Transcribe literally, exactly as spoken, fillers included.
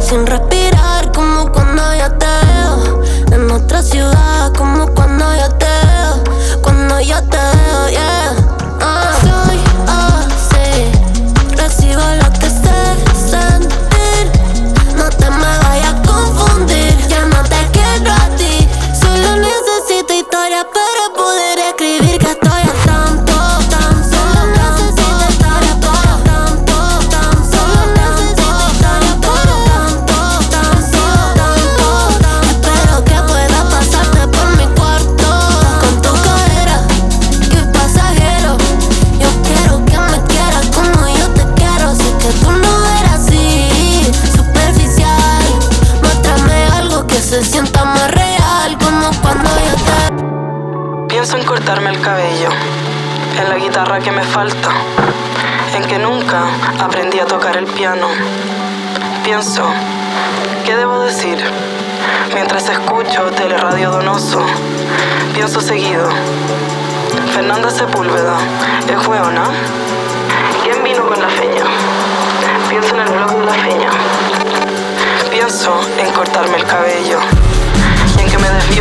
sin respirar, como cuando yo te veo. En otra ciudad, como cuando yo te veo. Cuando yo te veo, yeah. uh. Soy así, recibo lo que sé sentir. No te me vayas a confundir, ya no te quiero a ti. Solo necesito historia para poder escribir que estoy a tanto, tan solo necesito historia para tanto, tan solo necesito historia para tanto, tan solo tanto. Espero que pueda pasarte por mi cuarto con tu cadera, que pasajero. Yo quiero que me quieras como yo te quiero. Sé que tú no eres así, superficial. Muéstrame algo que se sienta más real, como cuando yo te... Pienso en cortarme el cabello, en la guitarra que me falta, en que nunca aprendí a tocar el piano. Pienso, ¿qué debo decir? Mientras escucho Teleradio Donoso, pienso seguido. Fernanda Sepúlveda, ¿es hueona? ¿Quién vino con la feña? Pienso en el blog de la feña. Pienso en cortarme el cabello y en que me desvío